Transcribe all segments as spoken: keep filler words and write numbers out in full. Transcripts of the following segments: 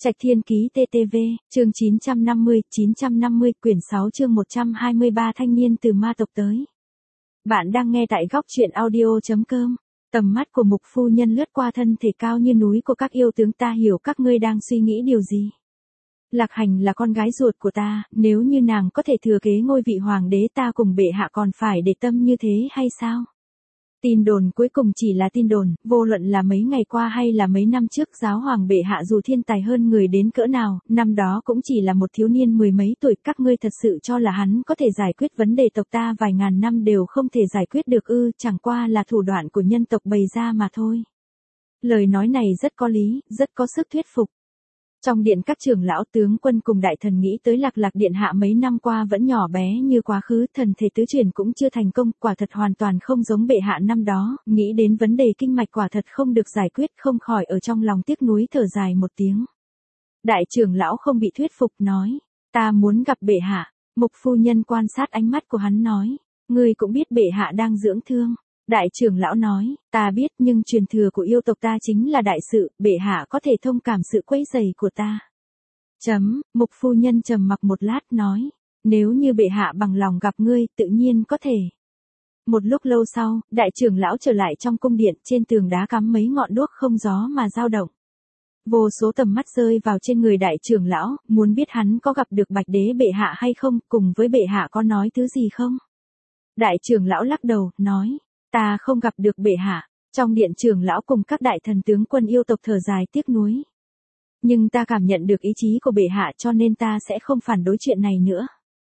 Trạch Thiên Ký tê tê vê, chương chín trăm năm mươi, chín trăm năm mươi, quyển sáu chương một trăm hai mươi ba thanh niên từ ma tộc tới. Bạn đang nghe tại góc truyện audio chấm com. Tầm mắt của Mục phu nhân lướt qua thân thể cao như núi của các yêu tướng, ta hiểu các ngươi đang suy nghĩ điều gì. Lạc Hành là con gái ruột của ta, nếu như nàng có thể thừa kế ngôi vị hoàng đế, ta cùng bệ hạ còn phải để tâm như thế hay sao? Tin đồn cuối cùng chỉ là tin đồn, vô luận là mấy ngày qua hay là mấy năm trước, giáo hoàng bệ hạ dù thiên tài hơn người đến cỡ nào, năm đó cũng chỉ là một thiếu niên mười mấy tuổi, các ngươi thật sự cho là hắn có thể giải quyết vấn đề tộc ta vài ngàn năm đều không thể giải quyết được ư? Chẳng qua là thủ đoạn của nhân tộc bày ra mà thôi. Lời nói này rất có lý, rất có sức thuyết phục. Trong điện, các trưởng lão tướng quân cùng đại thần nghĩ tới Lạc Lạc điện hạ mấy năm qua vẫn nhỏ bé như quá khứ, thần thể tứ chuyển cũng chưa thành công, quả thật hoàn toàn không giống bệ hạ năm đó, nghĩ đến vấn đề kinh mạch quả thật không được giải quyết, không khỏi ở trong lòng tiếc nuối thở dài một tiếng. Đại trưởng lão không bị thuyết phục nói, ta muốn gặp bệ hạ. Mục phu nhân quan sát ánh mắt của hắn nói, ngươi cũng biết bệ hạ đang dưỡng thương. Đại trưởng lão nói, ta biết, nhưng truyền thừa của yêu tộc ta chính là đại sự, bệ hạ có thể thông cảm sự quấy rầy của ta. Chấm, Mục phu nhân trầm mặc một lát nói, nếu như bệ hạ bằng lòng gặp ngươi, tự nhiên có thể. Một lúc lâu sau, đại trưởng lão trở lại trong cung điện, trên tường đá cắm mấy ngọn đuốc không gió mà dao động. Vô số tầm mắt rơi vào trên người đại trưởng lão, muốn biết hắn có gặp được Bạch Đế bệ hạ hay không, cùng với bệ hạ có nói thứ gì không. Đại trưởng lão lắc đầu, nói, ta không gặp được bệ hạ. Trong điện, trưởng lão cùng các đại thần tướng quân yêu tộc thở dài tiếc nuối. Nhưng ta cảm nhận được ý chí của bệ hạ, cho nên ta sẽ không phản đối chuyện này nữa.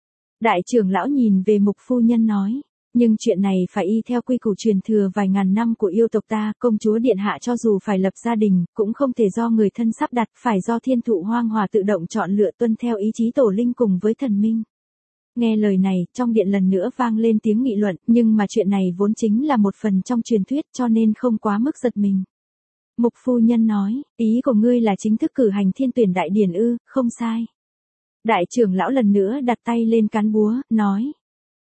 Đại trưởng lão nhìn về Mục phu nhân nói, nhưng chuyện này phải y theo quy củ truyền thừa vài ngàn năm của yêu tộc ta, công chúa điện hạ cho dù phải lập gia đình, cũng không thể do người thân sắp đặt, phải do thiên thụ hoang hòa tự động chọn lựa, tuân theo ý chí tổ linh cùng với thần minh. Nghe lời này, trong điện lần nữa vang lên tiếng nghị luận, nhưng mà chuyện này vốn chính là một phần trong truyền thuyết, cho nên không quá mức giật mình. Mục phu nhân nói, ý của ngươi là chính thức cử hành thiên tuyển đại điển ư? Không sai. Đại trưởng lão lần nữa đặt tay lên cán búa, nói,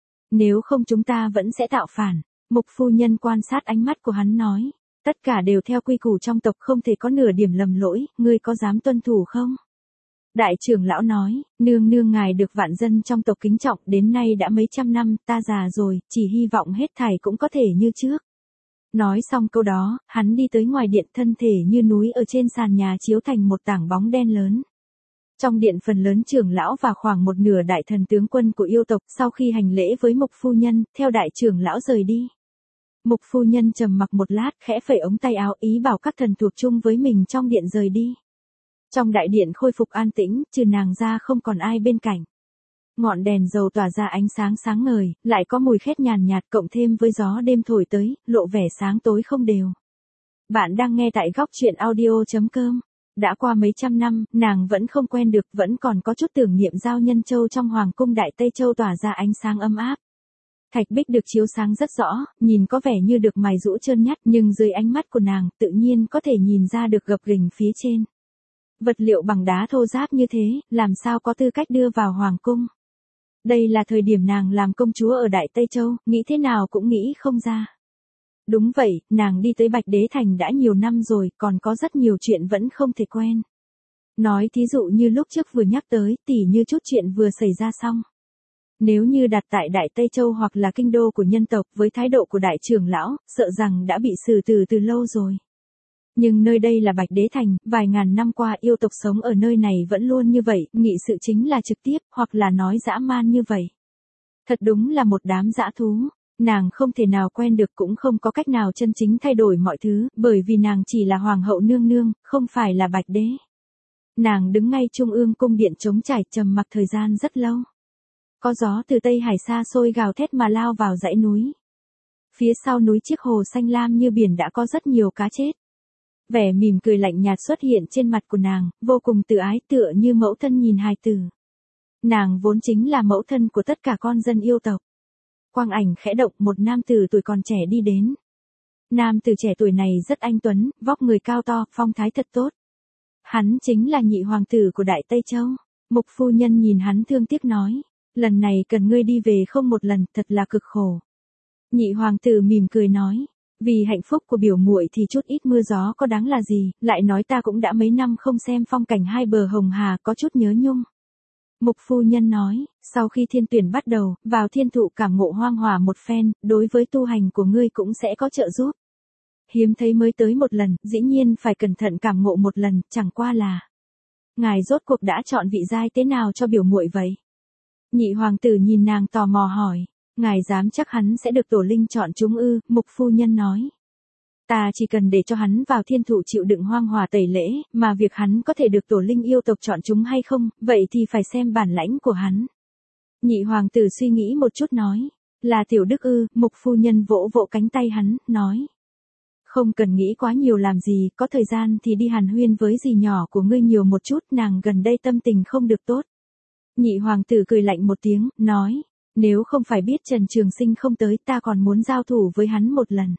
nếu không chúng ta vẫn sẽ tạo phản. Mục phu nhân quan sát ánh mắt của hắn nói, tất cả đều theo quy củ trong tộc, không thể có nửa điểm lầm lỗi, ngươi có dám tuân thủ không? Đại trưởng lão nói, nương nương ngài được vạn dân trong tộc kính trọng, đến nay đã mấy trăm năm, ta già rồi, chỉ hy vọng hết thảy cũng có thể như trước. Nói xong câu đó, hắn đi tới ngoài điện, thân thể như núi ở trên sàn nhà chiếu thành một tảng bóng đen lớn. Trong điện, phần lớn trưởng lão và khoảng một nửa đại thần tướng quân của yêu tộc, sau khi hành lễ với Mục phu nhân, theo đại trưởng lão rời đi. Mục phu nhân trầm mặc một lát, khẽ phẩy ống tay áo, ý bảo các thần thuộc chung với mình trong điện rời đi. Trong đại điện khôi phục an tĩnh, trừ nàng ra không còn ai bên cạnh. Ngọn đèn dầu tỏa ra ánh sáng sáng ngời, lại có mùi khét nhàn nhạt, cộng thêm với gió đêm thổi tới, lộ vẻ sáng tối không đều. Bạn đang nghe tại góc truyện audio chấm com. Đã qua mấy trăm năm, nàng vẫn không quen được, vẫn còn có chút tưởng niệm Giao Nhân Châu trong Hoàng cung Đại Tây Châu tỏa ra ánh sáng ấm áp. Thạch bích được chiếu sáng rất rõ, nhìn có vẻ như được mài rũ trơn nhắt, nhưng dưới ánh mắt của nàng, tự nhiên có thể nhìn ra được gập ghềnh phía trên. Vật liệu bằng đá thô ráp như thế, làm sao có tư cách đưa vào Hoàng cung. Đây là thời điểm nàng làm công chúa ở Đại Tây Châu, nghĩ thế nào cũng nghĩ không ra. Đúng vậy, nàng đi tới Bạch Đế Thành đã nhiều năm rồi, còn có rất nhiều chuyện vẫn không thể quen. Nói thí dụ như lúc trước vừa nhắc tới, tỉ như chút chuyện vừa xảy ra xong. Nếu như đặt tại Đại Tây Châu hoặc là kinh đô của nhân tộc, với thái độ của đại trưởng lão, sợ rằng đã bị xử tử từ lâu rồi. Nhưng nơi đây là Bạch Đế Thành, vài ngàn năm qua yêu tộc sống ở nơi này vẫn luôn như vậy, nghị sự chính là trực tiếp, hoặc là nói dã man như vậy. Thật đúng là một đám dã thú. Nàng không thể nào quen được, cũng không có cách nào chân chính thay đổi mọi thứ, bởi vì nàng chỉ là hoàng hậu nương nương, không phải là Bạch Đế. Nàng đứng ngay trung ương cung điện trống trải, trầm mặc thời gian rất lâu. Có gió từ Tây Hải xa xôi gào thét mà lao vào dãy núi. Phía sau núi chiếc hồ xanh lam như biển đã có rất nhiều cá chết. Vẻ mỉm cười lạnh nhạt xuất hiện trên mặt của nàng, vô cùng tự ái, tựa như mẫu thân nhìn hài tử. Nàng vốn chính là mẫu thân của tất cả con dân yêu tộc. Quang ảnh khẽ động, một nam tử tuổi còn trẻ đi đến. Nam tử trẻ tuổi này rất anh tuấn, vóc người cao to, phong thái thật tốt. Hắn chính là nhị hoàng tử của Đại Tây Châu. Mục phu nhân nhìn hắn thương tiếc nói, lần này cần ngươi đi về không một lần, thật là cực khổ. Nhị hoàng tử mỉm cười nói, Vì hạnh phúc của biểu muội thì chút ít mưa gió có đáng là gì, lại nói ta cũng đã mấy năm không xem phong cảnh hai bờ Hồng Hà, có chút nhớ nhung. Mục phu nhân nói, sau khi thiên tuyển bắt đầu, vào thiên thụ cảm ngộ hoang hòa một phen, đối với tu hành của ngươi cũng sẽ có trợ giúp. Hiếm thấy mới tới một lần, dĩ nhiên phải cẩn thận cảm ngộ một lần, chẳng qua là. Ngài rốt cuộc đã chọn vị giai thế nào cho biểu muội vậy? Nhị hoàng tử nhìn nàng tò mò hỏi, ngài dám chắc hắn sẽ được tổ linh chọn chúng ư? Mục phu nhân nói. Ta chỉ cần để cho hắn vào thiên thụ chịu đựng hoang hòa tẩy lễ, mà việc hắn có thể được tổ linh yêu tộc chọn chúng hay không, vậy thì phải xem bản lãnh của hắn. Nhị hoàng tử suy nghĩ một chút nói, là tiểu đức ư? Mục phu nhân vỗ vỗ cánh tay hắn, nói. Không cần nghĩ quá nhiều làm gì, có thời gian thì đi hàn huyên với dì nhỏ của ngươi nhiều một chút, nàng gần đây tâm tình không được tốt. Nhị hoàng tử cười lạnh một tiếng, nói, nếu không phải biết Trần Trường Sinh không tới ta còn muốn giao thủ với hắn một lần.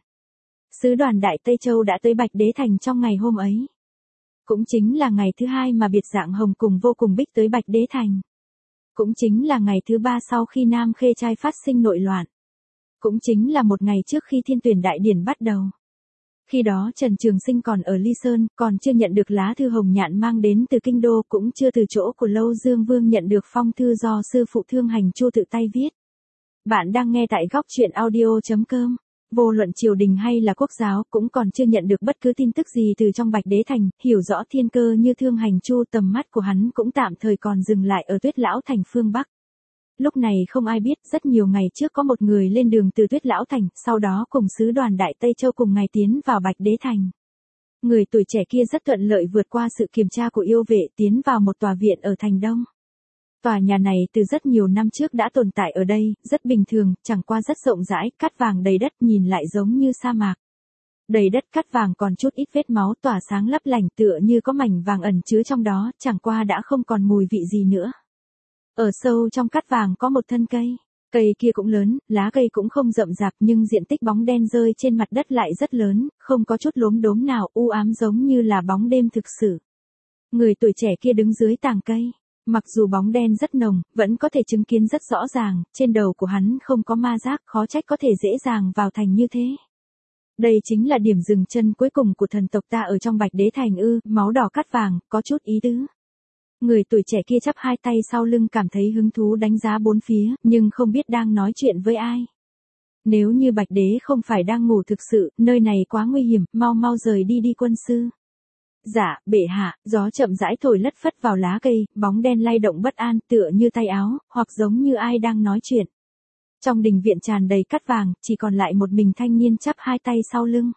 Sứ đoàn Đại Tây Châu đã tới Bạch Đế Thành trong ngày hôm ấy. Cũng chính là ngày thứ hai mà biệt dạng hồng cùng vô cùng bích tới Bạch Đế Thành. Cũng chính là ngày thứ ba sau khi Nam Khê Trai phát sinh nội loạn. Cũng chính là một ngày trước khi thiên tuyển đại điển bắt đầu. Khi đó Trần Trường Sinh còn ở Ly Sơn, còn chưa nhận được lá thư hồng nhạn mang đến từ kinh đô, cũng chưa từ chỗ của Lâu Dương Vương nhận được phong thư do sư phụ Thương Hành Chu tự tay viết. Bạn đang nghe tại góc truyện audio chấm com. Vô luận triều đình hay là quốc giáo cũng còn chưa nhận được bất cứ tin tức gì từ trong Bạch Đế Thành, hiểu rõ thiên cơ như Thương Hành Chu, tầm mắt của hắn cũng tạm thời còn dừng lại ở Tuyết Lão Thành phương Bắc. Lúc này không ai biết, rất nhiều ngày trước có một người lên đường từ Tuyết Lão Thành, sau đó cùng sứ đoàn Đại Tây Châu cùng ngày tiến vào Bạch Đế Thành. Người tuổi trẻ kia rất thuận lợi vượt qua sự kiểm tra của yêu vệ, tiến vào một tòa viện ở thành Đông. Tòa nhà này từ rất nhiều năm trước đã tồn tại ở đây, rất bình thường, chẳng qua rất rộng rãi, cát vàng đầy đất, nhìn lại giống như sa mạc. Đầy đất cát vàng còn chút ít vết máu tỏa sáng lấp lành, tựa như có mảnh vàng ẩn chứa trong đó, chẳng qua đã không còn mùi vị gì nữa. Ở sâu trong cát vàng có một thân cây. Cây kia cũng lớn, lá cây cũng không rậm rạp nhưng diện tích bóng đen rơi trên mặt đất lại rất lớn, không có chút lốm đốm nào, u ám giống như là bóng đêm thực sự. Người tuổi trẻ kia đứng dưới tàng cây. Mặc dù bóng đen rất nồng, vẫn có thể chứng kiến rất rõ ràng, trên đầu của hắn không có ma giác, khó trách có thể dễ dàng vào thành như thế. Đây chính là điểm dừng chân cuối cùng của thần tộc ta ở trong Bạch Đế Thành ư? Máu đỏ cát vàng, có chút ý tứ. Người tuổi trẻ kia chắp hai tay sau lưng cảm thấy hứng thú đánh giá bốn phía, nhưng không biết đang nói chuyện với ai. Nếu như Bạch Đế không phải đang ngủ thực sự, nơi này quá nguy hiểm, mau mau rời đi đi quân sư. Dạ, bệ hạ, gió chậm rãi thổi lất phất vào lá cây, bóng đen lay động bất an, tựa như tay áo, hoặc giống như ai đang nói chuyện. Trong đình viện tràn đầy cát vàng, chỉ còn lại một mình thanh niên chắp hai tay sau lưng.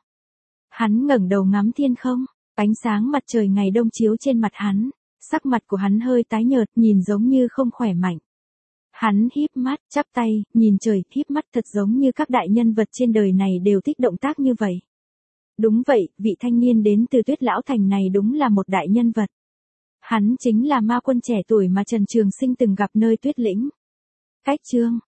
Hắn ngẩng đầu ngắm thiên không, ánh sáng mặt trời ngày đông chiếu trên mặt hắn, sắc mặt của hắn hơi tái nhợt, nhìn giống như không khỏe mạnh. Hắn híp mắt, chắp tay, nhìn trời, híp mắt thật giống như các đại nhân vật trên đời này đều thích động tác như vậy. Đúng vậy, vị thanh niên đến từ Tuyết Lão Thành này đúng là một đại nhân vật. Hắn chính là ma quân trẻ tuổi mà Trần Trường Sinh từng gặp nơi Tuyết Lĩnh. Cách chương